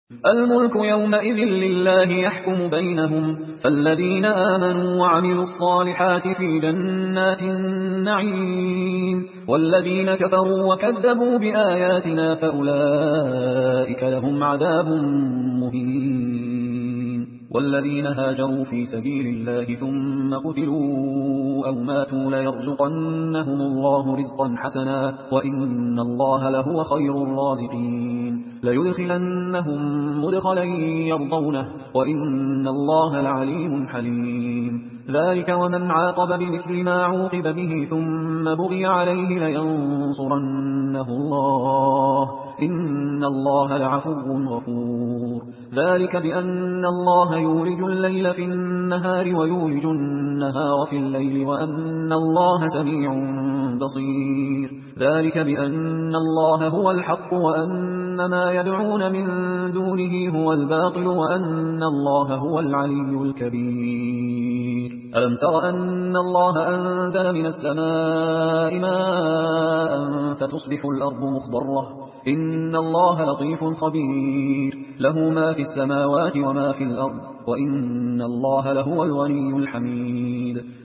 الملك يومئذ لله يحكم بينهم، فالذين آمنوا وعملوا الصالحات في جنات النعيم، والذين كفروا وكذبوا بآياتنا فأولئك لهم عذاب مهين. والذين هاجروا في سبيل الله ثم قتلوا أو ماتوا ليرزقنهم الله رزقا حسنا وإن الله لهو خير الرازقين. ليدخلنهم مدخلا يرضونه وإن الله لعليم حليم. ذلك ومن عاقب بمثل ما عوقب به ثم بغي عليه لينصرنه الله إن الله لعفو غفور. ذلك بأن الله يولج الليل في النهار ويولج النهار في الليل وأن الله سميع بصير. ذلك بأن الله هو الحق وأن ما يدعون من دونه هو الباطل وأن الله هو العلي الكبير. ألم تر أن الله أنزل من السماء ماء فتصبح الأرض مخضرة إن الله لطيف خبير. له ما في السماوات وما في الأرض وإن الله لهو الغني الحميد.